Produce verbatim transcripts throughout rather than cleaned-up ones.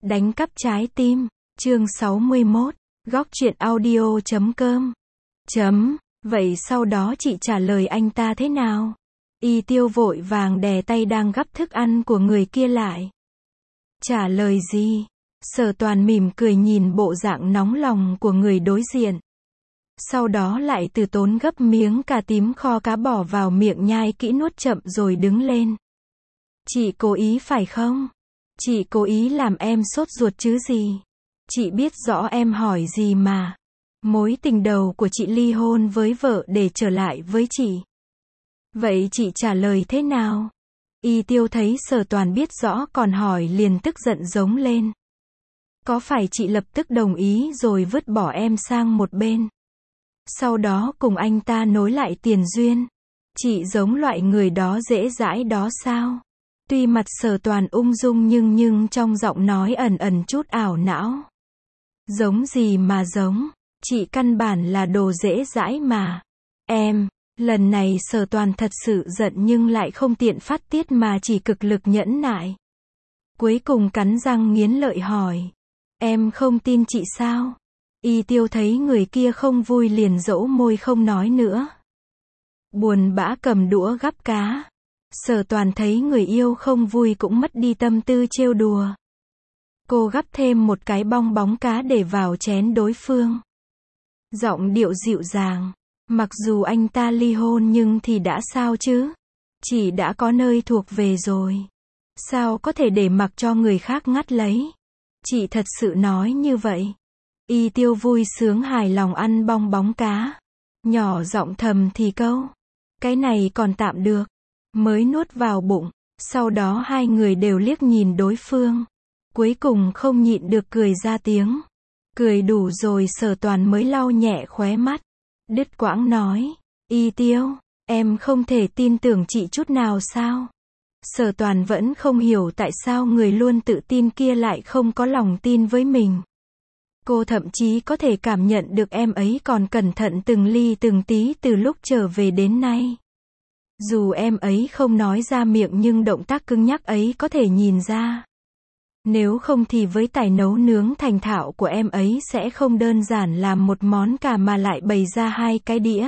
Đánh cắp trái tim, chương sáu mươi mốt, góc truyện audio chấm com. Chấm, vậy sau đó chị trả lời anh ta thế nào? Y Tiêu vội vàng đè tay đang gắp thức ăn của người kia lại. Trả lời gì? Sở Toàn mỉm cười nhìn bộ dạng nóng lòng của người đối diện. Sau đó lại từ tốn gấp miếng cà tím kho cá bỏ vào miệng nhai kỹ nuốt chậm rồi đứng lên. Chị cố ý phải không? Chị cố ý làm em sốt ruột chứ gì? Chị biết rõ em hỏi gì mà. Mối tình đầu của chị ly hôn với vợ để trở lại với chị. Vậy chị trả lời thế nào? Y Tiêu thấy Sở Toàn biết rõ còn hỏi liền tức giận giống lên. Có phải chị lập tức đồng ý rồi vứt bỏ em sang một bên? Sau đó cùng anh ta nối lại tiền duyên? Chị giống loại người đó dễ dãi đó sao? Tuy mặt Sở Toàn ung dung nhưng nhưng trong giọng nói ẩn ẩn chút ảo não. Giống gì mà giống? Chị căn bản là đồ dễ dãi mà. Em, lần này Sở Toàn thật sự giận nhưng lại không tiện phát tiết mà chỉ cực lực nhẫn nại. Cuối cùng cắn răng nghiến lợi hỏi. Em không tin chị sao? Y Tiêu thấy người kia không vui liền dẫu môi không nói nữa. Buồn bã cầm đũa gắp cá. Sở Toàn thấy người yêu không vui cũng mất đi tâm tư trêu đùa. Cô gắp thêm một cái bong bóng cá để vào chén đối phương. Giọng điệu dịu dàng. Mặc dù anh ta ly hôn nhưng thì đã sao chứ? Chị đã có nơi thuộc về rồi. Sao có thể để mặc cho người khác ngắt lấy? Chị thật sự nói như vậy. Y Tiêu vui sướng hài lòng ăn bong bóng cá. Nhỏ giọng thầm thì câu. Cái này còn tạm được. Mới nuốt vào bụng. Sau đó hai người đều liếc nhìn đối phương. Cuối cùng không nhịn được cười ra tiếng. Cười đủ rồi Sở Toàn mới lau nhẹ khóe mắt. Đứt quãng nói. Y Tiêu, em không thể tin tưởng chị chút nào sao? Sở Toàn vẫn không hiểu tại sao người luôn tự tin kia lại không có lòng tin với mình. Cô thậm chí có thể cảm nhận được em ấy còn cẩn thận từng ly từng tí từ lúc trở về đến nay. Dù em ấy không nói ra miệng nhưng động tác cứng nhắc ấy có thể nhìn ra. Nếu không thì với tài nấu nướng thành thạo của em ấy sẽ không đơn giản làm một món cà mà lại bày ra hai cái đĩa.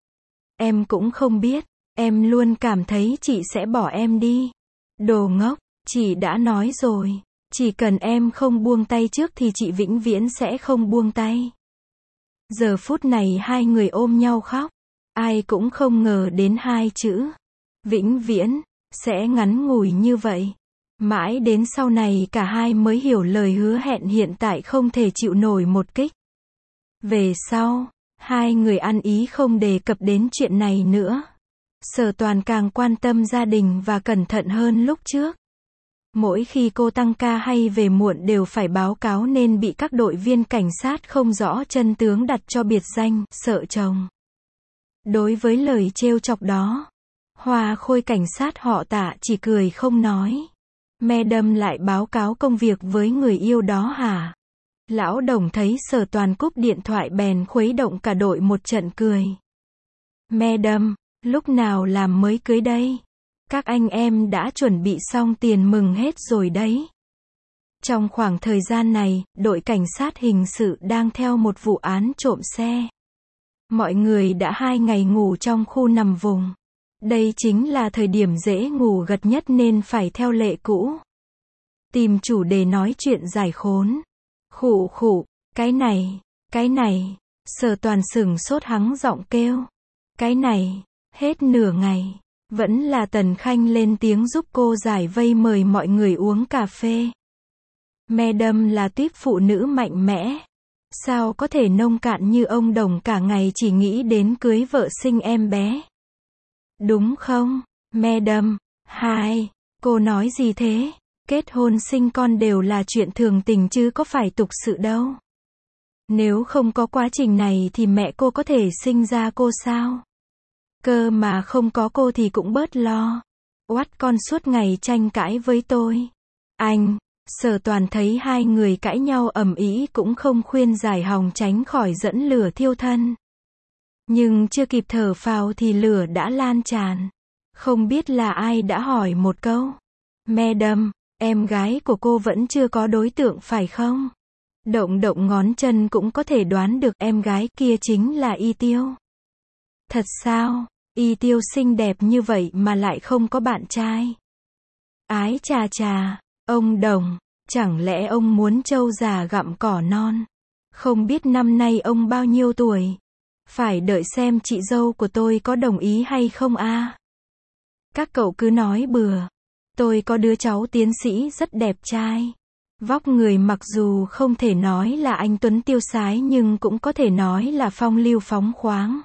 Em cũng không biết, em luôn cảm thấy chị sẽ bỏ em đi. Đồ ngốc, chị đã nói rồi, chỉ cần em không buông tay trước thì chị vĩnh viễn sẽ không buông tay. Giờ phút này hai người ôm nhau khóc. Ai cũng không ngờ đến hai chữ vĩnh viễn sẽ ngắn ngủi như vậy. Mãi đến sau này cả hai mới hiểu lời hứa hẹn hiện tại không thể chịu nổi một kích. Về sau, hai người ăn ý không đề cập đến chuyện này nữa. Sở Toàn càng quan tâm gia đình và cẩn thận hơn lúc trước. Mỗi khi cô tăng ca hay về muộn đều phải báo cáo nên bị các đội viên cảnh sát không rõ chân tướng đặt cho biệt danh, sợ chồng. Đối với lời trêu chọc đó, Hoa Khôi cảnh sát họ Tạ chỉ cười không nói. Madam lại báo cáo công việc với người yêu đó hả? Lão Đồng thấy Sở Toàn cúp điện thoại bèn khuấy động cả đội một trận cười. Madam, lúc nào làm mới cưới đây? Các anh em đã chuẩn bị xong tiền mừng hết rồi đấy. Trong khoảng thời gian này, đội cảnh sát hình sự đang theo một vụ án trộm xe. Mọi người đã hai ngày ngủ trong khu nằm vùng. Đây chính là thời điểm dễ ngủ gật nhất nên phải theo lệ cũ. Tìm chủ đề nói chuyện giải khốn. Khụ khụ, cái này, cái này. Sở Toàn sửng sốt hắng giọng kêu. Cái này, hết nửa ngày. Vẫn là Tần Khanh lên tiếng giúp cô giải vây mời mọi người uống cà phê. Madam là tuýp phụ nữ mạnh mẽ. Sao có thể nông cạn như ông Đồng cả ngày chỉ nghĩ đến cưới vợ sinh em bé? Đúng không, Madam? Hai, cô nói gì thế? Kết hôn sinh con đều là chuyện thường tình chứ có phải tục sự đâu. Nếu không có quá trình này thì mẹ cô có thể sinh ra cô sao? Cơ mà không có cô thì cũng bớt lo. Oát con suốt ngày tranh cãi với tôi. Anh, Sở Toàn thấy hai người cãi nhau ầm ĩ cũng không khuyên giải hòng tránh khỏi dẫn lửa thiêu thân. Nhưng chưa kịp thở phào thì lửa đã lan tràn. Không biết là ai đã hỏi một câu. Madam, Em gái của cô vẫn chưa có đối tượng phải không? Động động ngón chân cũng có thể đoán được em gái kia chính là Y Tiêu. Thật sao? Y Tiêu xinh đẹp như vậy mà lại không có bạn trai. Ái chà chà, ông Đồng, chẳng lẽ ông muốn trâu già gặm cỏ non? Không biết năm nay ông bao nhiêu tuổi? Phải đợi xem chị dâu của tôi có đồng ý hay không a. À? Các cậu cứ nói bừa. Tôi có đứa cháu tiến sĩ rất đẹp trai. Vóc người mặc dù không thể nói là anh tuấn tiêu sái nhưng cũng có thể nói là phong lưu phóng khoáng.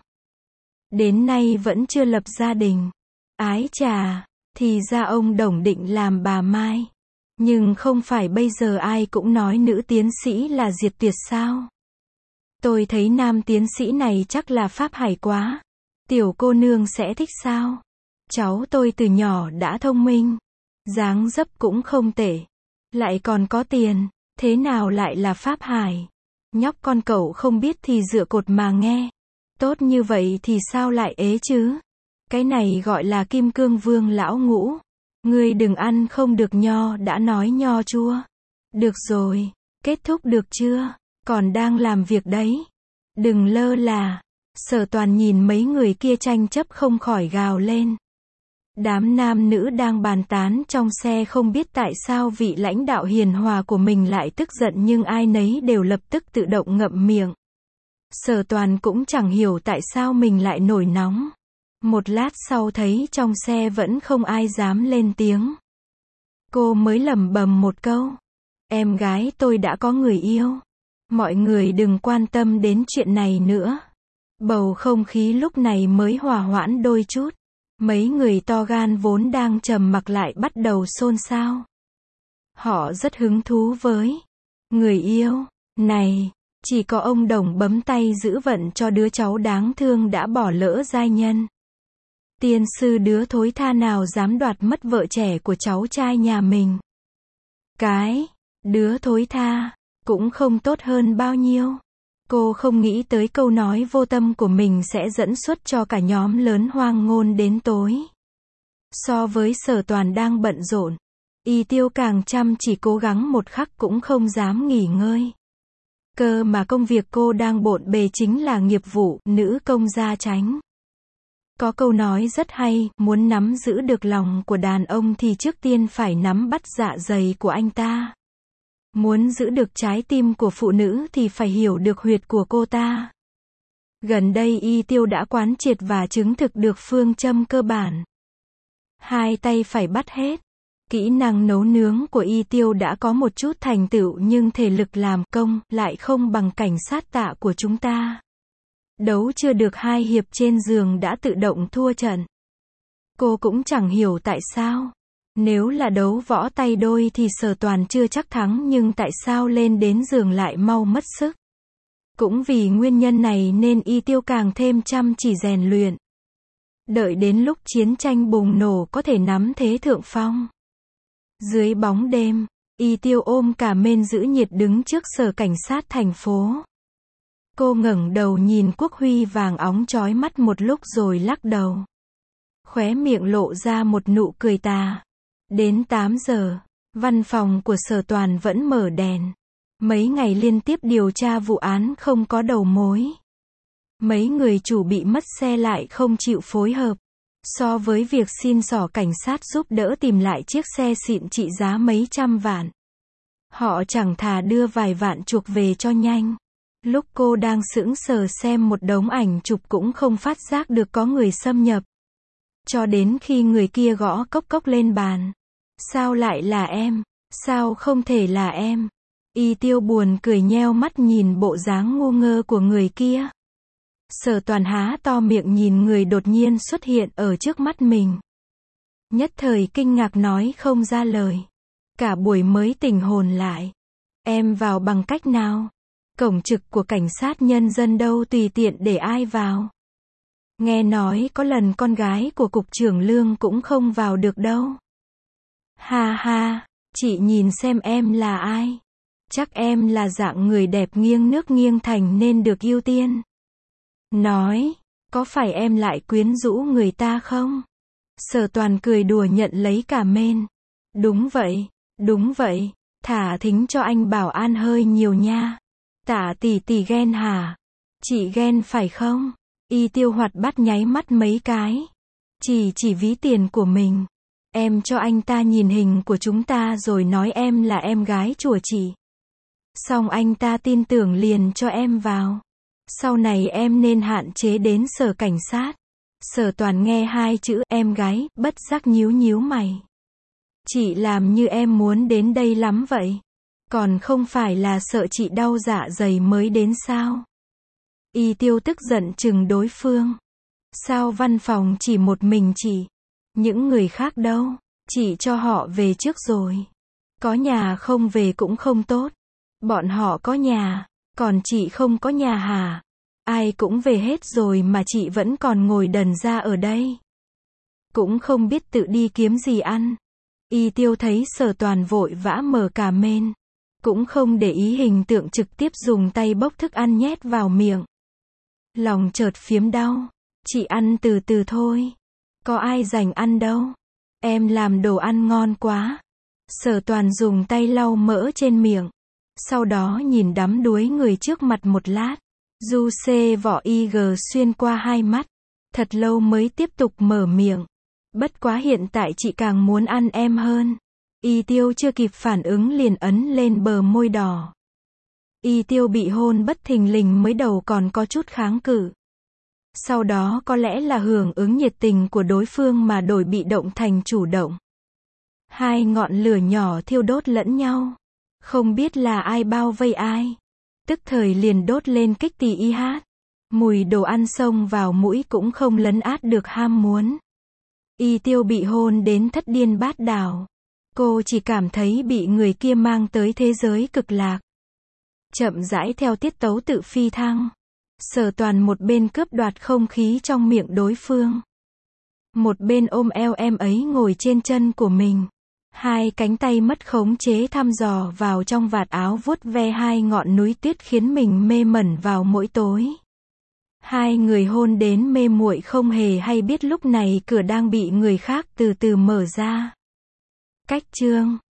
Đến nay vẫn chưa lập gia đình. Ái chà, thì ra ông Đồng định làm bà Mai. Nhưng không phải bây giờ ai cũng nói nữ tiến sĩ là diệt tuyệt sao? Tôi thấy nam tiến sĩ này chắc là Pháp Hải quá. Tiểu cô nương sẽ thích sao? Cháu tôi từ nhỏ đã thông minh. Dáng dấp cũng không tệ. Lại còn có tiền. Thế nào lại là Pháp Hải? Nhóc con cậu không biết thì dựa cột mà nghe. Tốt như vậy thì sao lại ế chứ? Cái này gọi là kim cương vương lão ngũ. Ngươi đừng ăn không được nho đã nói nho chua. Được rồi. Kết thúc được chưa? Còn đang làm việc đấy. Đừng lơ là. Sở Toàn nhìn mấy người kia tranh chấp không khỏi gào lên. Đám nam nữ đang bàn tán trong xe không biết tại sao vị lãnh đạo hiền hòa của mình lại tức giận nhưng ai nấy đều lập tức tự động ngậm miệng. Sở Toàn cũng chẳng hiểu tại sao mình lại nổi nóng. Một lát sau thấy trong xe vẫn không ai dám lên tiếng. Cô mới lẩm bẩm một câu. Em gái tôi đã có người yêu. Mọi người đừng quan tâm đến chuyện này nữa. Bầu không khí lúc này mới hòa hoãn đôi chút. Mấy người to gan vốn đang trầm mặc lại bắt đầu xôn xao. Họ rất hứng thú với người yêu này. Chỉ có ông Đồng bấm tay giữ vận cho đứa cháu đáng thương đã bỏ lỡ giai nhân. Tiên sư đứa thối tha nào dám đoạt mất vợ trẻ của cháu trai nhà mình. Cái đứa thối tha cũng không tốt hơn bao nhiêu. Cô không nghĩ tới câu nói vô tâm của mình sẽ dẫn xuất cho cả nhóm lớn hoang ngôn đến tối. So với Sở Toàn đang bận rộn, Y Tiêu càng chăm chỉ cố gắng một khắc cũng không dám nghỉ ngơi. Cơ mà công việc cô đang bộn bề chính là nghiệp vụ nữ công gia chánh. Có câu nói rất hay, muốn nắm giữ được lòng của đàn ông thì trước tiên phải nắm bắt dạ dày của anh ta. Muốn giữ được trái tim của phụ nữ thì phải hiểu được huyệt của cô ta. Gần đây Y Tiêu đã quán triệt và chứng thực được phương châm cơ bản. Hai tay phải bắt hết. Kỹ năng nấu nướng của Y Tiêu đã có một chút thành tựu nhưng thể lực làm công lại không bằng cảnh sát Tạ của chúng ta. Đấu chưa được hai hiệp trên giường đã tự động thua trận. Cô cũng chẳng hiểu tại sao. Nếu là đấu võ tay đôi thì Sở Toàn chưa chắc thắng nhưng tại sao lên đến giường lại mau mất sức. Cũng vì nguyên nhân này nên Y Tiêu càng thêm chăm chỉ rèn luyện. Đợi đến lúc chiến tranh bùng nổ có thể nắm thế thượng phong. Dưới bóng đêm, Y Tiêu ôm cả mên giữ nhiệt đứng trước sở cảnh sát thành phố. Cô ngẩng đầu nhìn quốc huy vàng óng chói mắt một lúc rồi lắc đầu. Khóe miệng lộ ra một nụ cười tà. Đến tám giờ, văn phòng của Sở Toàn vẫn mở đèn. Mấy ngày liên tiếp điều tra vụ án không có đầu mối. Mấy người chủ bị mất xe lại không chịu phối hợp. So với việc xin xỏ cảnh sát giúp đỡ tìm lại chiếc xe xịn trị giá mấy trăm vạn. Họ chẳng thà đưa vài vạn chuộc về cho nhanh. Lúc cô đang sững sờ xem một đống ảnh chụp cũng không phát giác được có người xâm nhập. Cho đến khi người kia gõ cốc cốc lên bàn. Sao lại là em? Sao không thể là em? Y Tiêu buồn cười nheo mắt nhìn bộ dáng ngu ngơ của người kia. Sở Toàn há to miệng nhìn người đột nhiên xuất hiện ở trước mắt mình. Nhất thời kinh ngạc nói không ra lời. Cả buổi mới tỉnh hồn lại. Em vào bằng cách nào? Cổng trực của cảnh sát nhân dân đâu tùy tiện để ai vào. Nghe nói có lần con gái của cục trưởng Lương cũng không vào được đâu. Ha ha, chị nhìn xem em là ai. Chắc em là dạng người đẹp nghiêng nước nghiêng thành nên được ưu tiên. Nói, có phải em lại quyến rũ người ta không? Sở Toàn cười đùa nhận lấy cả mên. Đúng vậy, Đúng vậy, thả thính cho anh bảo an hơi nhiều nha. Tạ tỷ tỷ ghen hả? Chị ghen phải không? Y Tiêu hoạt bát nháy mắt mấy cái. Chỉ chỉ ví tiền của mình. Em cho anh ta nhìn hình của chúng ta rồi nói em là em gái chùa chị. Xong anh ta tin tưởng liền cho em vào. Sau này em nên hạn chế đến sở cảnh sát. Sở Toàn nghe hai chữ em gái, bất giác nhíu nhíu mày. Chị làm như em muốn đến đây lắm vậy. Còn không phải là sợ chị đau dạ dày mới đến sao? Y Tiêu tức giận chừng đối phương. Sao văn phòng chỉ một mình chị? Những người khác đâu? Chị cho họ về trước rồi. Có nhà không về cũng không tốt. Bọn họ có nhà, còn chị không có nhà hả? Ai cũng về hết rồi mà chị vẫn còn ngồi đần ra ở đây. Cũng không biết tự đi kiếm gì ăn. Y Tiêu thấy Sở Toàn vội vã mở cà mên. Cũng không để ý hình tượng trực tiếp dùng tay bốc thức ăn nhét vào miệng. Lòng chợt phiếm đau. Chị ăn từ từ thôi. Có ai rảnh ăn đâu. Em làm đồ ăn ngon quá. Sở Toàn dùng tay lau mỡ trên miệng. Sau đó nhìn đắm đuối người trước mặt một lát. Du xê vỏ i giê xuyên qua hai mắt. Thật lâu mới tiếp tục mở miệng. Bất quá hiện tại chị càng muốn ăn em hơn. Y Tiêu chưa kịp phản ứng liền ấn lên bờ môi đỏ. Y Tiêu bị hôn bất thình lình mới đầu còn có chút kháng cự. Sau đó có lẽ là hưởng ứng nhiệt tình của đối phương mà đổi bị động thành chủ động. Hai ngọn lửa nhỏ thiêu đốt lẫn nhau. Không biết là ai bao vây ai. Tức thời liền đốt lên kích tì y hát. Mùi đồ ăn xông vào mũi cũng không lấn át được ham muốn. Y Tiêu bị hôn đến thất điên bát đảo. Cô chỉ cảm thấy bị người kia mang tới thế giới cực lạc. Chậm rãi theo tiết tấu tự phi thăng. Sở Toàn một bên cướp đoạt không khí trong miệng đối phương. Một bên ôm eo em ấy ngồi trên chân của mình. Hai cánh tay mất khống chế thăm dò vào trong vạt áo vuốt ve hai ngọn núi tuyết khiến mình mê mẩn vào mỗi tối. Hai người hôn đến mê muội không hề hay biết lúc này cửa đang bị người khác từ từ mở ra. Cách chương